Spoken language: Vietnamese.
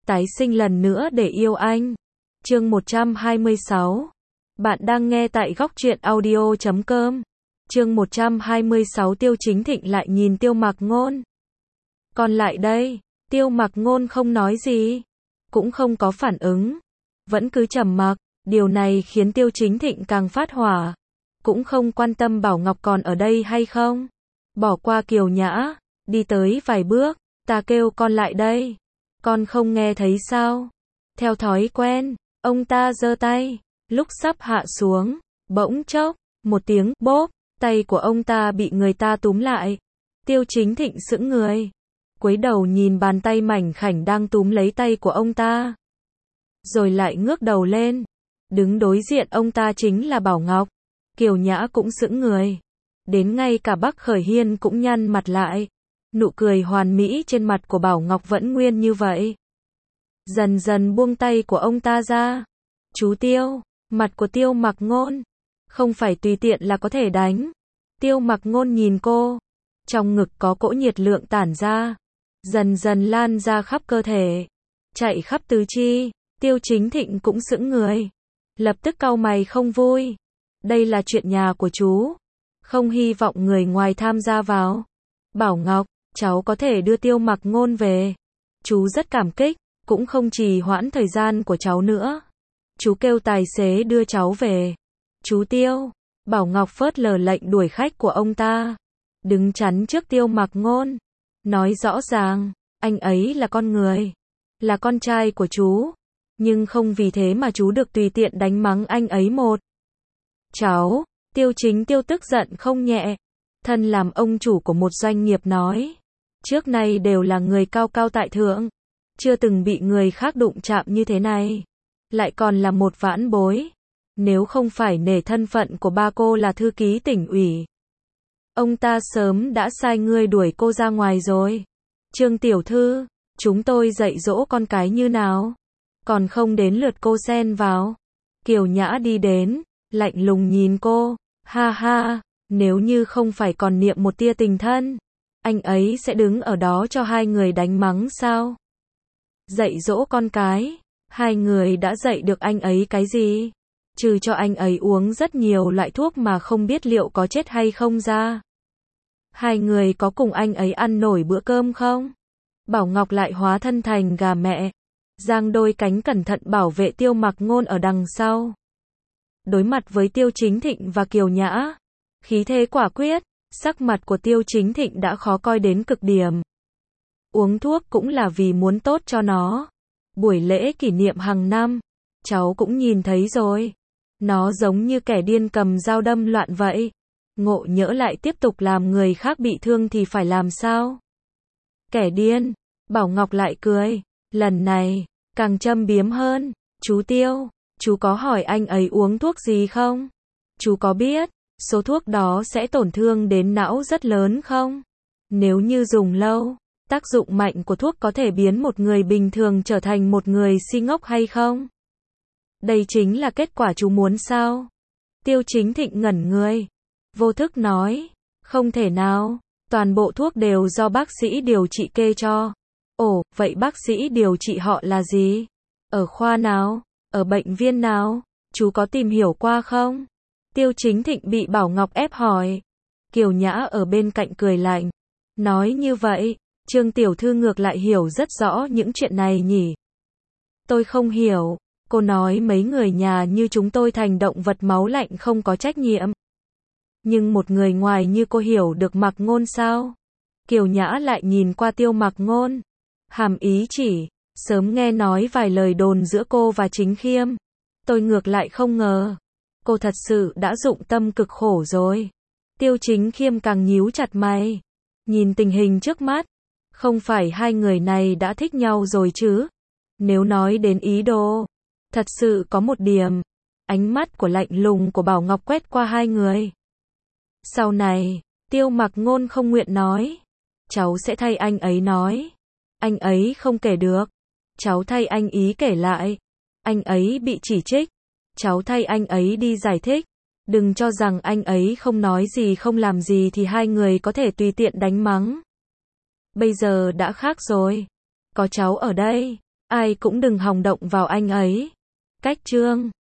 tái sinh lần nữa để yêu anh. Chương 126. Bạn đang nghe tại góc truyện audio.com. Chương 126 Tiêu Chính Thịnh lại nhìn Tiêu Mặc Ngôn. Còn lại đây, Tiêu Mặc Ngôn không nói gì, cũng không có phản ứng, vẫn cứ trầm mặc. Điều này khiến Tiêu Chính Thịnh càng phát hỏa, cũng không quan tâm Bảo Ngọc còn ở đây hay không. Bỏ qua Kiều Nhã, đi tới vài bước, ta kêu con lại đây, con không nghe thấy sao? Theo thói quen, ông ta giơ tay, lúc sắp hạ xuống, bỗng chốc, một tiếng bốp, tay của ông ta bị người ta túm lại. Tiêu Chính Thịnh sững người, cúi đầu nhìn bàn tay mảnh khảnh đang túm lấy tay của ông ta, rồi lại ngước đầu lên. Đứng đối diện ông ta chính là Bảo Ngọc. Kiều Nhã cũng sững người, đến ngay cả Bắc Khởi Hiên cũng nhăn mặt lại. Nụ cười hoàn mỹ trên mặt của Bảo Ngọc vẫn nguyên như vậy. Dần dần buông tay của ông ta ra. Chú Tiêu, mặt của Tiêu Mặc Ngôn, không phải tùy tiện là có thể đánh. Tiêu Mặc Ngôn nhìn cô, trong ngực có cỗ nhiệt lượng tản ra, dần dần lan ra khắp cơ thể, chạy khắp tứ chi. Tiêu Chính Thịnh cũng sững người, lập tức cau mày không vui. Đây là chuyện nhà của chú, không hy vọng người ngoài tham gia vào. Bảo Ngọc, cháu có thể đưa Tiêu Mặc Ngôn về. Chú rất cảm kích, cũng không trì hoãn thời gian của cháu nữa. Chú kêu tài xế đưa cháu về. Chú Tiêu, Bảo Ngọc phớt lờ lệnh đuổi khách của ông ta, đứng chắn trước Tiêu Mặc Ngôn, nói rõ ràng, anh ấy là con người, là con trai của chú, nhưng không vì thế mà chú được tùy tiện đánh mắng anh ấy một. Cháu, Tiêu tức giận không nhẹ, thân làm ông chủ của một doanh nghiệp nói, trước nay đều là người cao cao tại thượng, chưa từng bị người khác đụng chạm như thế này, lại còn là một vãn bối. Nếu không phải nể thân phận của ba cô là thư ký tỉnh ủy, ông ta sớm đã sai ngươi đuổi cô ra ngoài rồi. Trương tiểu thư, chúng tôi dạy dỗ con cái như nào, còn không đến lượt cô xen vào. Kiều Nhã đi đến, lạnh lùng nhìn cô, ha ha, nếu như không phải còn niệm một tia tình thân, anh ấy sẽ đứng ở đó cho hai người đánh mắng sao? Dạy dỗ con cái, hai người đã dạy được anh ấy cái gì? Trừ cho anh ấy uống rất nhiều loại thuốc mà không biết liệu có chết hay không ra. Hai người có cùng anh ấy ăn nổi bữa cơm không? Bảo Ngọc lại hóa thân thành gà mẹ, giang đôi cánh cẩn thận bảo vệ Tiêu Mặc Ngôn ở đằng sau. Đối mặt với Tiêu Chính Thịnh và Kiều Nhã, khí thế quả quyết, sắc mặt của Tiêu Chính Thịnh đã khó coi đến cực điểm. Uống thuốc cũng là vì muốn tốt cho nó. Buổi lễ kỷ niệm hàng năm, cháu cũng nhìn thấy rồi. Nó giống như kẻ điên cầm dao đâm loạn vậy. Ngộ nhỡ lại tiếp tục làm người khác bị thương thì phải làm sao? Kẻ điên, Bảo Ngọc lại cười. Lần này, càng châm biếm hơn. Chú Tiêu, chú có hỏi anh ấy uống thuốc gì không? Chú có biết, số thuốc đó sẽ tổn thương đến não rất lớn không? Nếu như dùng lâu, tác dụng mạnh của thuốc có thể biến một người bình thường trở thành một người si ngốc hay không? Đây chính là kết quả chú muốn sao? Tiêu Chính Thịnh ngẩn người, vô thức nói, không thể nào, toàn bộ thuốc đều do bác sĩ điều trị kê cho. Ồ, vậy bác sĩ điều trị họ là gì? Ở khoa nào? Ở bệnh viện nào? Chú có tìm hiểu qua không? Tiêu Chính Thịnh bị Bảo Ngọc ép hỏi. Kiều Nhã ở bên cạnh cười lạnh, nói như vậy, Trương tiểu thư ngược lại hiểu rất rõ những chuyện này nhỉ? Tôi không hiểu, cô nói mấy người nhà như chúng tôi thành động vật máu lạnh không có trách nhiệm. Nhưng một người ngoài như cô hiểu được Mặc Ngôn sao? Kiều Nhã lại nhìn qua Tiêu Mặc Ngôn, hàm ý chỉ, sớm nghe nói vài lời đồn giữa cô và Chính Khiêm. Tôi ngược lại không ngờ, cô thật sự đã dụng tâm cực khổ rồi. Tiêu Chính Khiêm càng nhíu chặt mày, nhìn tình hình trước mắt, không phải hai người này đã thích nhau rồi chứ? Nếu nói đến ý đồ, thật sự có một điểm. Ánh mắt của lạnh lùng của Bảo Ngọc quét qua hai người. Sau này, Tiêu Mặc Ngôn không nguyện nói. Cháu sẽ thay anh ấy nói. Anh ấy không kể được. Cháu thay anh ý kể lại. Anh ấy bị chỉ trích. Cháu thay anh ấy đi giải thích. Đừng cho rằng anh ấy không nói gì không làm gì thì hai người có thể tùy tiện đánh mắng. Bây giờ đã khác rồi. Có cháu ở đây, Ai cũng đừng hòng động vào anh ấy. Cách chương